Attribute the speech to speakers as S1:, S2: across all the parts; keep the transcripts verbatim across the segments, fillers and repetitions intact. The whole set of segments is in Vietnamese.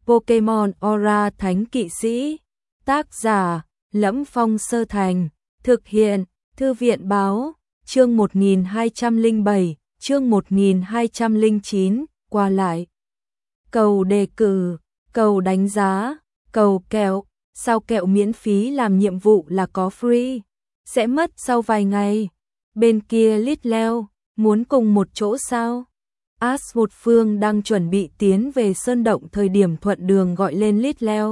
S1: Pokemon Aura Thánh Kỵ Sĩ. Tác giả: Lẫm Phong Sơ Thành. Thực hiện: Thư viện báo. Chương một nghìn hai trăm lẻ bảy, chương một nghìn hai trăm lẻ chín, qua lại. Cầu đề cử, cầu đánh giá, cầu kẹo, sao kẹo miễn phí làm nhiệm vụ là có free, sẽ mất sau vài ngày. Bên kia Little, muốn cùng một chỗ sao? Ash một phương đang chuẩn bị tiến về sơn động thời điểm thuận đường gọi lên Little.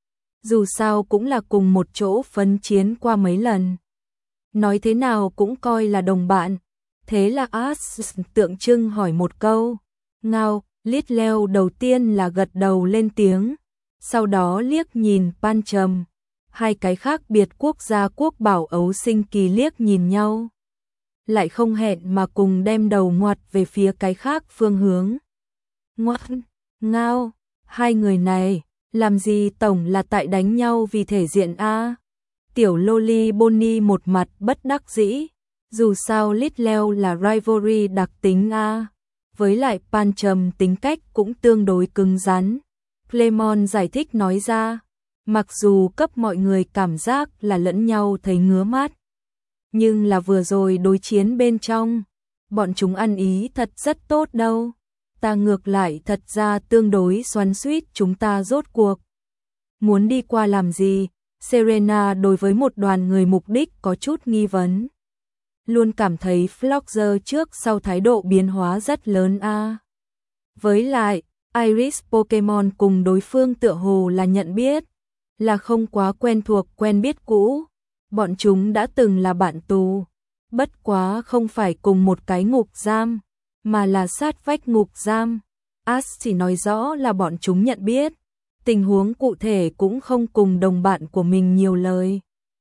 S1: Dù sao cũng là cùng một chỗ phấn chiến qua mấy lần. Nói thế nào cũng coi là đồng bạn. Thế là Ash tượng trưng hỏi một câu. Ngao, Little đầu tiên là gật đầu lên tiếng. Sau đó liếc nhìn Pancham. Hai cái khác biệt quốc gia quốc bảo ấu sinh kỳ liếc nhìn nhau. Lại không hẹn mà cùng đem đầu ngoặt về phía cái khác phương hướng. Ngoan, Ngao, hai người này, làm gì tổng là tại đánh nhau vì thể diện a? Tiểu Loli Bonnie một mặt bất đắc dĩ, dù sao Little là rivalry đặc tính a, với lại Pancham tính cách cũng tương đối cứng rắn. Clemon giải thích nói ra, mặc dù cấp mọi người cảm giác là lẫn nhau thấy ngứa mắt, nhưng là vừa rồi đối chiến bên trong, bọn chúng ăn ý thật rất tốt đâu. Ta ngược lại thật ra tương đối xoắn xuýt chúng ta rốt cuộc muốn đi qua làm gì. Serena đối với một đoàn người mục đích có chút nghi vấn. Luôn cảm thấy Floxer trước sau thái độ biến hóa rất lớn a. À. Với lại, Iris Pokemon cùng đối phương tựa hồ là nhận biết, là không quá quen thuộc quen biết cũ. Bọn chúng đã từng là bạn tù, bất quá không phải cùng một cái ngục giam, mà là sát vách ngục giam. Ash chỉ nói rõ là bọn chúng nhận biết. Tình huống cụ thể cũng không cùng đồng bạn của mình nhiều lời.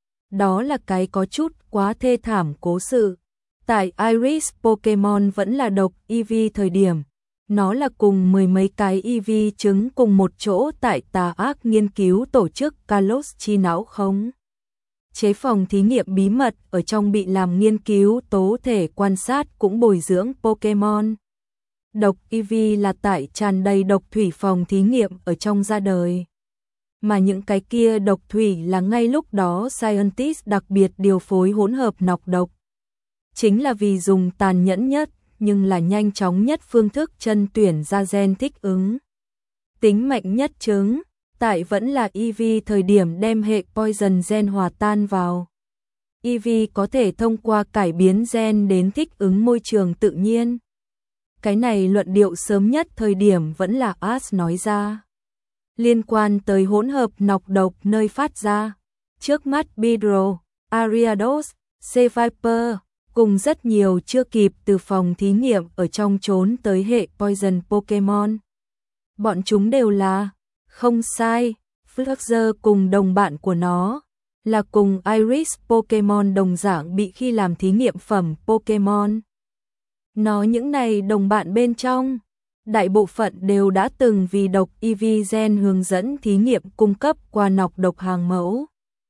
S1: Đó là cái có chút quá thê thảm cố sự. Tại Iris Pokemon vẫn là độc e vê thời điểm, nó là cùng mười mấy cái e vê trứng cùng một chỗ tại tà ác nghiên cứu tổ chức Kalos chi não khống chế phòng thí nghiệm bí mật ở trong bị làm nghiên cứu tố thể quan sát cũng bồi dưỡng Pokemon. Độc e vê là tại tràn đầy độc thủy phòng thí nghiệm ở trong ra đời. Mà những cái kia độc thủy là ngay lúc đó scientist đặc biệt điều phối hỗn hợp nọc độc. Chính là vì dùng tàn nhẫn nhất nhưng là nhanh chóng nhất phương thức chân tuyển ra gen thích ứng. Tính mạnh nhất trứng, tại vẫn là e vê thời điểm đem hệ poison gen hòa tan vào. e vê có thể thông qua cải biến gen đến thích ứng môi trường tự nhiên. Cái này luận điệu sớm nhất thời điểm vẫn là Ash nói ra. Liên quan tới hỗn hợp nọc độc nơi phát ra, trước mắt Beedrill, Ariados, Seviper, cùng rất nhiều chưa kịp từ phòng thí nghiệm ở trong trốn tới hệ poison Pokemon. Bọn chúng đều là, không sai, Floxer cùng đồng bạn của nó, là cùng Iris Pokemon đồng dạng bị khi làm thí nghiệm phẩm Pokemon. Nó những này đồng bạn bên trong, đại bộ phận đều đã từng vì độc e vê gen hướng dẫn thí nghiệm cung cấp qua nọc độc hàng mẫu.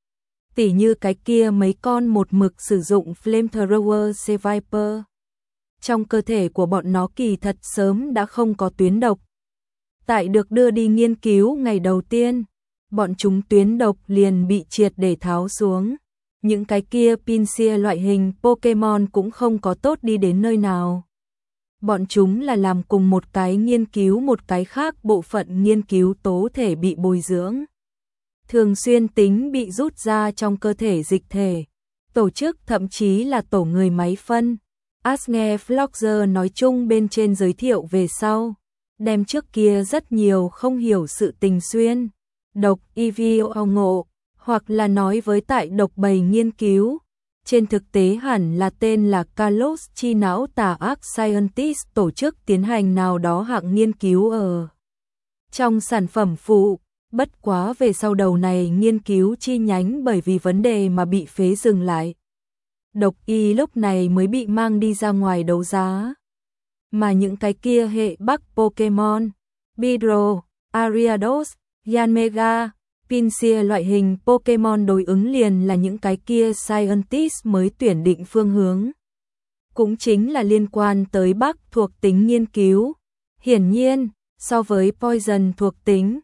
S1: Tỉ như cái kia mấy con một mực sử dụng Flamethrower Seviper. Trong cơ thể của bọn nó kỳ thật sớm đã không có tuyến độc. Tại được đưa đi nghiên cứu ngày đầu tiên, bọn chúng tuyến độc liền bị triệt để tháo xuống. Những cái kia Pinsir loại hình Pokemon cũng không có tốt đi đến nơi nào. Bọn chúng là làm cùng một cái nghiên cứu một cái khác bộ phận nghiên cứu tố thể bị bồi dưỡng. Thường xuyên tính bị rút ra trong cơ thể dịch thể. Tổ chức thậm chí là tổ người máy phân. Ash nghe Floxer nói chung bên trên giới thiệu về sau. Đem trước kia rất nhiều không hiểu sự tình xuyên. Độc e vê ngộ. Hoặc là nói với tại độc bầy nghiên cứu, trên thực tế hẳn là tên là Kalos chi não tà ác scientist tổ chức tiến hành nào đó hạng nghiên cứu ở trong sản phẩm phụ, bất quá về sau đầu này nghiên cứu chi nhánh bởi vì vấn đề mà bị phế dừng lại. Độc y lúc này mới bị mang đi ra ngoài đấu giá. Mà những cái kia hệ bắc Pokemon, Beedrill, Ariados, Yanmega, Pinsir loại hình Pokemon đối ứng liền là những cái kia scientist mới tuyển định phương hướng. Cũng chính là liên quan tới Bắc thuộc tính nghiên cứu. Hiển nhiên, so với Poison thuộc tính,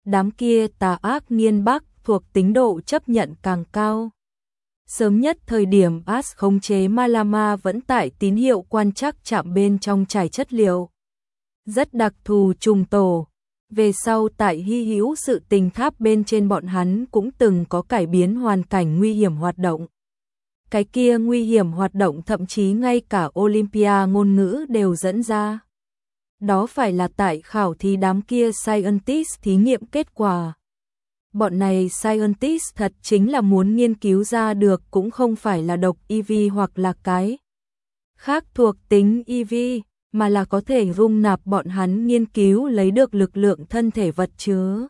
S1: đám kia tà ác nghiên bắc thuộc tính độ chấp nhận càng cao. Sớm nhất thời điểm Ash khống chế Malama vẫn tại tín hiệu quan trắc chạm bên trong trải chất liệu. Rất đặc thù trùng tổ. Về sau tại hy hữu sự tình tháp bên trên bọn hắn cũng từng có cải biến hoàn cảnh nguy hiểm hoạt động. Cái kia nguy hiểm hoạt động thậm chí ngay cả Olympia ngôn ngữ đều dẫn ra. Đó phải là tại khảo thí đám kia scientist thí nghiệm kết quả. Bọn này scientist thật chính là muốn nghiên cứu ra được cũng không phải là độc e vê hoặc là cái khác thuộc tính e vê, mà là có thể dung nạp bọn hắn nghiên cứu lấy được lực lượng thân thể vật chứa.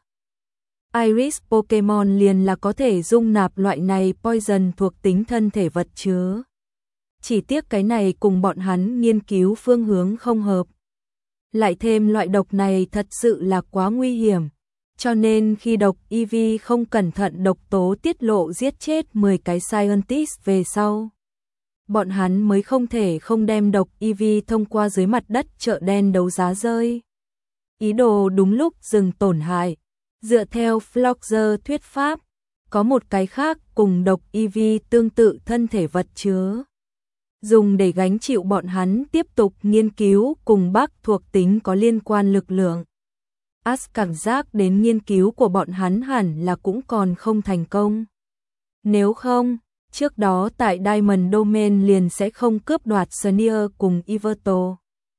S1: Iris Pokemon liền là có thể dung nạp loại này poison thuộc tính thân thể vật chứa. Chỉ tiếc cái này cùng bọn hắn nghiên cứu phương hướng không hợp. Lại thêm loại độc này thật sự là quá nguy hiểm. Cho nên khi độc e vê không cẩn thận độc tố tiết lộ giết chết mười cái scientist về sau. Bọn hắn mới không thể không đem độc e vê thông qua dưới mặt đất chợ đen đấu giá rơi. Ý đồ đúng lúc dừng tổn hại. Dựa theo Floxer thuyết pháp, có một cái khác cùng độc e vê tương tự thân thể vật chứa. Dùng để gánh chịu bọn hắn tiếp tục nghiên cứu cùng bắc thuộc tính có liên quan lực lượng. Ash cảm giác đến nghiên cứu của bọn hắn hẳn là cũng còn không thành công. Nếu không, trước đó tại Diamond Domain liền sẽ không cướp đoạt Sneer cùng Yveltal.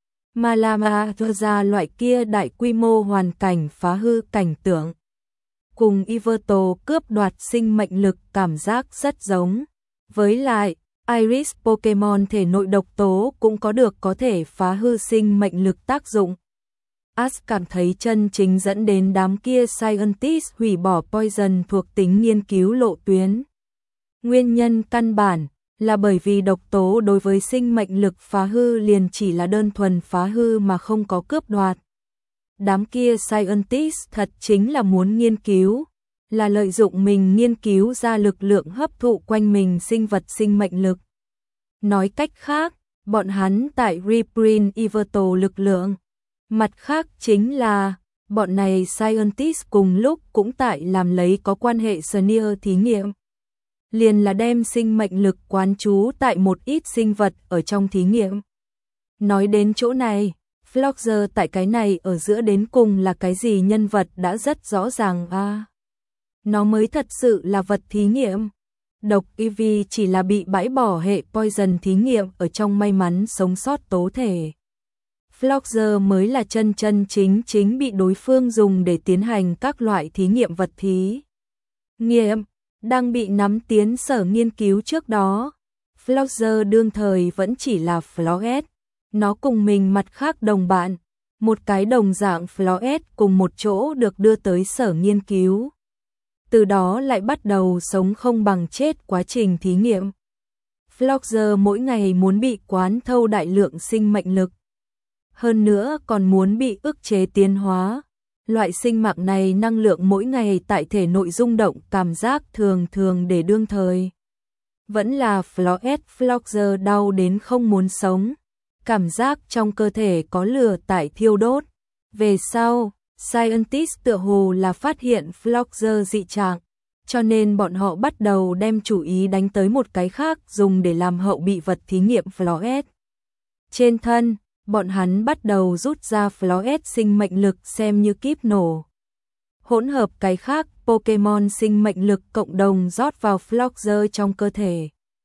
S1: Malama ra loại kia đại quy mô hoàn cảnh phá hư cảnh tượng. Cùng Yveltal cướp đoạt sinh mệnh lực cảm giác rất giống. Với lại, Iris Pokemon thể nội độc tố cũng có được có thể phá hư sinh mệnh lực tác dụng. Ash cảm thấy chân chính dẫn đến đám kia scientist hủy bỏ poison thuộc tính nghiên cứu lộ tuyến. Nguyên nhân căn bản là bởi vì độc tố đối với sinh mệnh lực phá hư liền chỉ là đơn thuần phá hư mà không có cướp đoạt. Đám kia scientist thật chính là muốn nghiên cứu, là lợi dụng mình nghiên cứu ra lực lượng hấp thụ quanh mình sinh vật sinh mệnh lực. Nói cách khác, bọn hắn tại reprint Yveltal lực lượng. Mặt khác chính là, bọn này scientist cùng lúc cũng tại làm lấy có quan hệ Sneer thí nghiệm. Liền là đem sinh mệnh lực quán trú tại một ít sinh vật ở trong thí nghiệm. Nói đến chỗ này, Floxer tại cái này ở giữa đến cùng là cái gì nhân vật đã rất rõ ràng à. Nó mới thật sự là vật thí nghiệm. Độc e vê chỉ là bị bãi bỏ hệ poison thí nghiệm ở trong may mắn sống sót tố thể. Floxer mới là chân chân chính chính bị đối phương dùng để tiến hành các loại thí nghiệm vật thí nghiệm, đang bị nắm tiến sở nghiên cứu trước đó. Floxer đương thời vẫn chỉ là Floet, nó cùng mình mặt khác đồng bạn, một cái đồng dạng Floet cùng một chỗ được đưa tới sở nghiên cứu. Từ đó lại bắt đầu sống không bằng chết quá trình thí nghiệm. Floxer mỗi ngày muốn bị quán thâu đại lượng sinh mệnh lực. Hơn nữa còn muốn bị ức chế tiến hóa. Loại sinh mạng này năng lượng mỗi ngày tại thể nội rung động cảm giác thường thường để đương thời. Vẫn là Floet Floxer đau đến không muốn sống. Cảm giác trong cơ thể có lửa tại thiêu đốt. Về sau, scientist tựa hồ là phát hiện Floxer dị trạng. Cho nên bọn họ bắt đầu đem chủ ý đánh tới một cái khác dùng để làm hậu bị vật thí nghiệm Floet. Trên thân, bọn hắn bắt đầu rút ra Floet sinh mệnh lực xem như kíp nổ. Hỗn hợp cái khác Pokemon sinh mệnh lực cộng đồng rót vào Floxer trong cơ thể.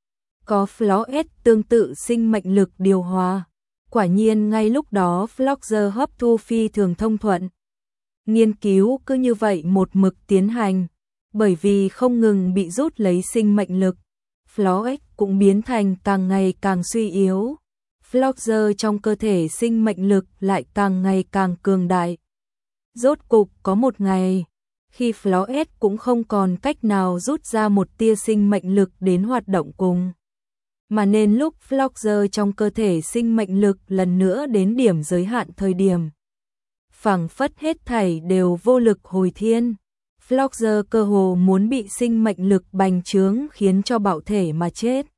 S1: Có Floet tương tự sinh mệnh lực điều hòa. Quả nhiên ngay lúc đó Floxer hấp thu phi thường thông thuận. Nghiên cứu cứ như vậy một mực tiến hành. Bởi vì không ngừng bị rút lấy sinh mệnh lực, Floet cũng biến thành càng ngày càng suy yếu. Floxer trong cơ thể sinh mệnh lực lại càng ngày càng cường đại. Rốt cục có một ngày, khi Floet cũng không còn cách nào rút ra một tia sinh mệnh lực đến hoạt động cùng. Mà nên lúc Floxer trong cơ thể sinh mệnh lực lần nữa đến điểm giới hạn thời điểm. Phảng phất hết thảy đều vô lực hồi thiên. Floxer cơ hồ muốn bị sinh mệnh lực bành trướng khiến cho bạo thể mà chết.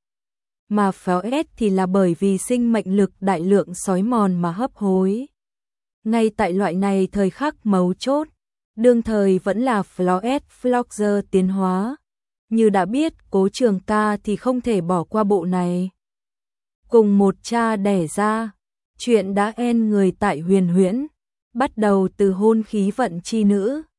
S1: Mà Floet thì là bởi vì sinh mệnh lực đại lượng sói mòn mà hấp hối. Ngay tại loại này thời khắc mấu chốt, đương thời vẫn là Floyd Vlogger tiến hóa. Như đã biết Cố Trường Ca thì không thể bỏ qua bộ này. Cùng một cha đẻ ra, chuyện đã en người tại Huyền Huyễn, bắt đầu từ hôn khí vận chi nữ,